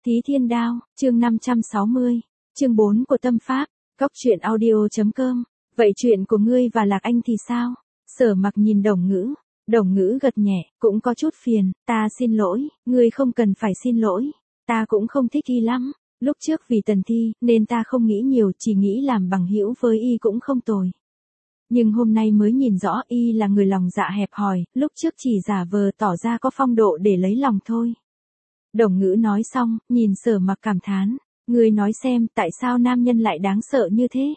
Thí Thiên Đao, chương 560, chương 4 của Tâm Pháp, Cóc truyện audio.com. Vậy chuyện của ngươi và Lạc Anh thì sao? Sở Mặc nhìn Đồng Ngữ gật nhẹ, cũng có chút phiền, ta xin lỗi, ngươi không cần phải xin lỗi, ta cũng không thích y lắm, lúc trước vì Tần Thi, nên ta không nghĩ nhiều, chỉ nghĩ làm bằng hữu với y cũng không tồi. Nhưng hôm nay mới nhìn rõ y là người lòng dạ hẹp hòi, lúc trước chỉ giả vờ tỏ ra có phong độ để lấy lòng thôi. Đồng Ngữ nói xong, nhìn Sở Mặc cảm thán, ngươi nói xem tại sao nam nhân lại đáng sợ như thế.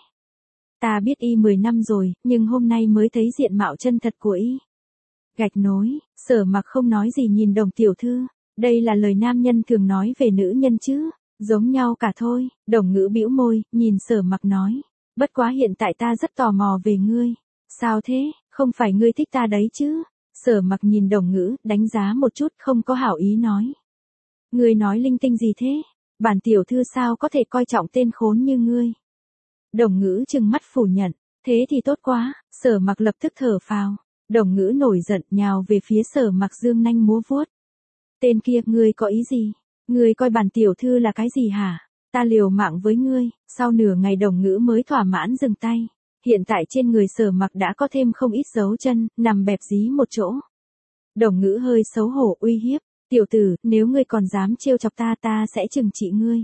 Ta biết y 10 năm rồi, nhưng hôm nay mới thấy diện mạo chân thật của y. Gạch nối, Sở Mặc không nói gì nhìn Đồng tiểu thư, đây là lời nam nhân thường nói về nữ nhân chứ, giống nhau cả thôi. Đồng Ngữ bĩu môi, nhìn Sở Mặc nói, bất quá hiện tại ta rất tò mò về ngươi. Sao thế, không phải ngươi thích ta đấy chứ? Sở Mặc nhìn Đồng Ngữ, đánh giá một chút, không có hảo ý nói. Ngươi nói linh tinh gì thế? Bản tiểu thư sao có thể coi trọng tên khốn như ngươi? Đồng Ngữ trừng mắt phủ nhận, thế thì tốt quá. Sở Mặc lập tức thở phào. Đồng Ngữ nổi giận nhào về phía Sở Mặc dương nanh múa vuốt. Tên kia, ngươi có ý gì? Ngươi coi bản tiểu thư là cái gì hả? Ta liều mạng với ngươi. Sau nửa ngày Đồng Ngữ mới thỏa mãn dừng tay. Hiện tại trên người Sở Mặc đã có thêm không ít dấu chân, nằm bẹp dí một chỗ. Đồng Ngữ hơi xấu hổ uy hiếp. Tiểu tử, nếu ngươi còn dám trêu chọc ta, ta sẽ trừng trị ngươi.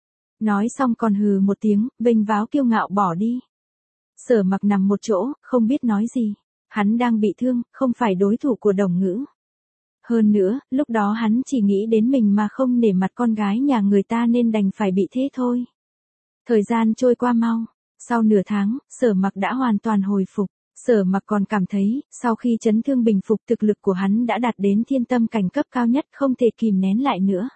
Nói xong còn hừ một tiếng, vênh váo kiêu ngạo bỏ đi. Sở Mặc nằm một chỗ, không biết nói gì. Hắn đang bị thương, không phải đối thủ của Đồng Ngữ. Hơn nữa, lúc đó hắn chỉ nghĩ đến mình mà không nể mặt con gái nhà người ta nên đành phải bị thế thôi. Thời gian trôi qua mau. Sau nửa tháng, Sở Mặc đã hoàn toàn hồi phục. Sở Mặc còn cảm thấy, sau khi chấn thương bình phục thực lực của hắn đã đạt đến thiên tâm cảnh cấp cao nhất, không thể kìm nén lại nữa.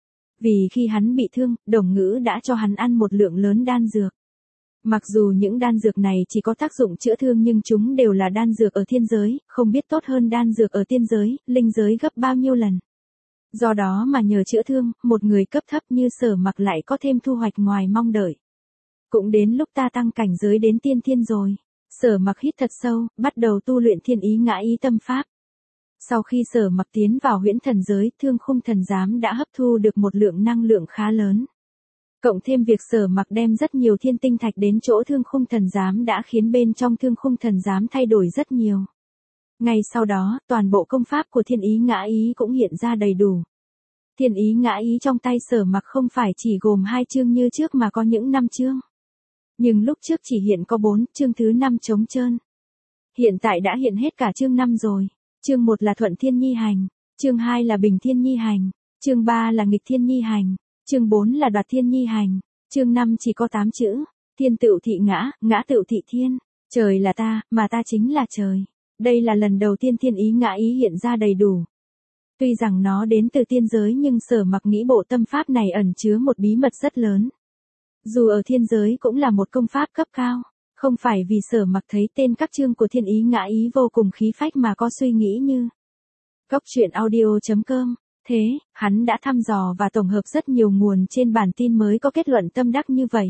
Vì khi hắn bị thương, Đồng Ngữ đã cho hắn ăn một lượng lớn đan dược. Mặc dù những đan dược này chỉ có tác dụng chữa thương nhưng chúng đều là đan dược ở thiên giới, không biết tốt hơn đan dược ở tiên giới, linh giới gấp bao nhiêu lần. Do đó mà nhờ chữa thương, một người cấp thấp như Sở Mặc lại có thêm thu hoạch ngoài mong đợi. Cũng đến lúc ta tăng cảnh giới đến tiên thiên rồi. Sở Mặc hít thật sâu, bắt đầu tu luyện Thiên Ý Ngã Ý Tâm Pháp. Sau khi Sở Mặc tiến vào huyễn thần giới, Thương Khung Thần Giám đã hấp thu được một lượng năng lượng khá lớn. Cộng thêm việc Sở Mặc đem rất nhiều thiên tinh thạch đến chỗ Thương Khung Thần Giám đã khiến bên trong Thương Khung Thần Giám thay đổi rất nhiều. Ngay sau đó, toàn bộ công pháp của Thiên Ý Ngã Ý cũng hiện ra đầy đủ. Thiên Ý Ngã Ý trong tay Sở Mặc không phải chỉ gồm 2 chương như trước mà có những 5 chương. Nhưng lúc trước chỉ hiện có 4, chương thứ 5 trống trơn. Hiện tại đã hiện hết cả chương 5 rồi. Chương 1 là Thuận Thiên Nhi Hành, chương 2 là Bình Thiên Nhi Hành, chương 3 là Nghịch Thiên Nhi Hành, chương 4 là Đoạt Thiên Nhi Hành, chương 5 chỉ có 8 chữ, thiên tựu thị ngã, ngã tựu thị thiên, trời là ta, mà ta chính là trời. Đây là lần đầu tiên Thiên Ý Ngã Ý hiện ra đầy đủ. Tuy rằng nó đến từ tiên giới nhưng Sở Mặc nghĩ bộ tâm pháp này ẩn chứa một bí mật rất lớn. Dù ở thiên giới cũng là một công pháp cấp cao, không phải vì Sở Mặc thấy tên các chương của Thiên Ý Ngã Ý vô cùng khí phách mà có suy nghĩ như Cóc truyện audio.com. Thế, hắn đã thăm dò và tổng hợp rất nhiều nguồn trên bản tin mới có kết luận tâm đắc như vậy.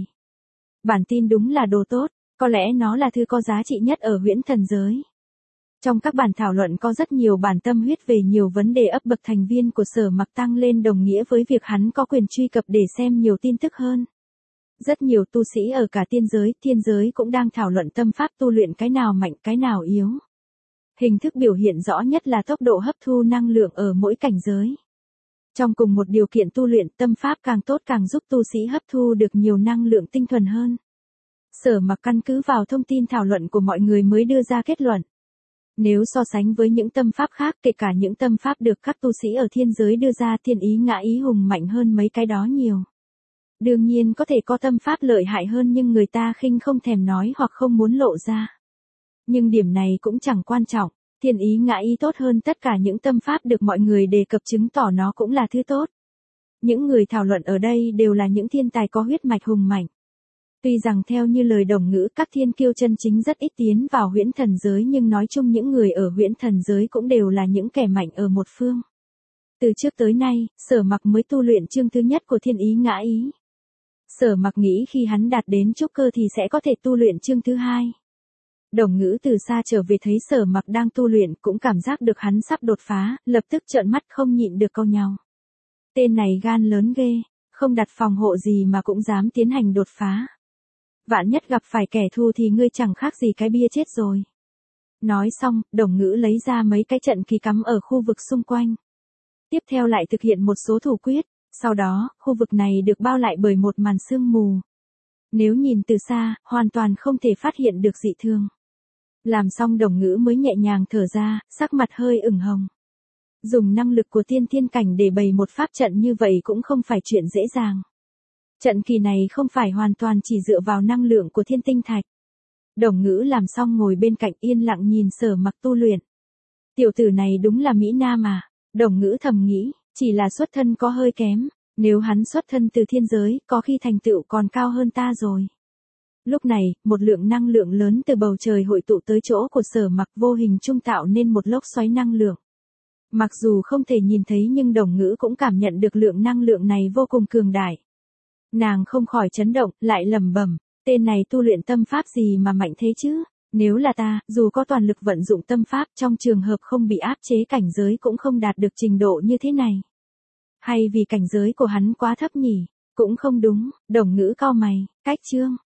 Bản tin đúng là đồ tốt, có lẽ nó là thứ có giá trị nhất ở huyễn thần giới. Trong các bản thảo luận có rất nhiều bản tâm huyết về nhiều vấn đề ấp bậc thành viên của Sở Mặc tăng lên đồng nghĩa với việc hắn có quyền truy cập để xem nhiều tin tức hơn. Rất nhiều tu sĩ ở cả tiên giới, thiên giới cũng đang thảo luận tâm pháp tu luyện cái nào mạnh cái nào yếu. Hình thức biểu hiện rõ nhất là tốc độ hấp thu năng lượng ở mỗi cảnh giới. Trong cùng một điều kiện tu luyện, tâm pháp càng tốt càng giúp tu sĩ hấp thu được nhiều năng lượng tinh thuần hơn. Sở Mặc căn cứ vào thông tin thảo luận của mọi người mới đưa ra kết luận. Nếu so sánh với những tâm pháp khác, kể cả những tâm pháp được các tu sĩ ở thiên giới đưa ra, Thiên Ý Ngã Ý hùng mạnh hơn mấy cái đó nhiều. Đương nhiên có thể có tâm pháp lợi hại hơn nhưng người ta khinh không thèm nói hoặc không muốn lộ ra. Nhưng điểm này cũng chẳng quan trọng, Thiên Ý Ngã Ý tốt hơn tất cả những tâm pháp được mọi người đề cập chứng tỏ nó cũng là thứ tốt. Những người thảo luận ở đây đều là những thiên tài có huyết mạch hùng mạnh. Tuy rằng theo như lời Đồng Ngữ, các thiên kiêu chân chính rất ít tiến vào huyễn thần giới nhưng nói chung những người ở huyễn thần giới cũng đều là những kẻ mạnh ở một phương. Từ trước tới nay, Sở Mặc mới tu luyện chương thứ nhất của Thiên Ý Ngã Ý. Sở Mặc nghĩ khi hắn đạt đến trúc cơ thì sẽ có thể tu luyện chương thứ 2. Đồng Ngữ từ xa trở về thấy Sở Mặc đang tu luyện cũng cảm giác được hắn sắp đột phá, lập tức trợn mắt không nhịn được cau nhàu. Tên này gan lớn ghê, Không đặt phòng hộ gì mà cũng dám tiến hành đột phá. Vạn nhất gặp phải kẻ thù thì ngươi chẳng khác gì cái bia chết rồi. Nói xong, Đồng Ngữ lấy ra mấy cái trận kỳ cắm ở khu vực xung quanh. Tiếp theo lại thực hiện một số thủ quyết, sau đó, khu vực này được bao lại bởi một màn sương mù. Nếu nhìn từ xa, hoàn toàn không thể phát hiện được dị thường. Làm xong Đồng Ngữ mới nhẹ nhàng thở ra, sắc mặt hơi ửng hồng. Dùng năng lực của tiên thiên cảnh để bày một pháp trận như vậy cũng không phải chuyện dễ dàng. Trận kỳ này không phải hoàn toàn chỉ dựa vào năng lượng của thiên tinh thạch. Đồng Ngữ làm xong ngồi bên cạnh yên lặng nhìn Sở Mặc tu luyện. Tiểu tử này đúng là Mỹ Nam à, Đồng Ngữ thầm nghĩ, chỉ là xuất thân có hơi kém, nếu hắn xuất thân từ thiên giới, có khi thành tựu còn cao hơn ta rồi. Lúc này, một lượng năng lượng lớn từ bầu trời hội tụ tới chỗ của Sở Mặc vô hình trung tạo nên một lốc xoáy năng lượng. Mặc dù không thể nhìn thấy nhưng Đồng Ngữ cũng cảm nhận được lượng năng lượng này vô cùng cường đại. Nàng không khỏi chấn động, lại lẩm bẩm, tên này tu luyện tâm pháp gì mà mạnh thế chứ? Nếu là ta, dù có toàn lực vận dụng tâm pháp trong trường hợp không bị áp chế cảnh giới cũng không đạt được trình độ như thế này. Hay vì cảnh giới của hắn quá thấp nhỉ? Cũng không đúng, Đồng Ngữ cau mày, cách chương.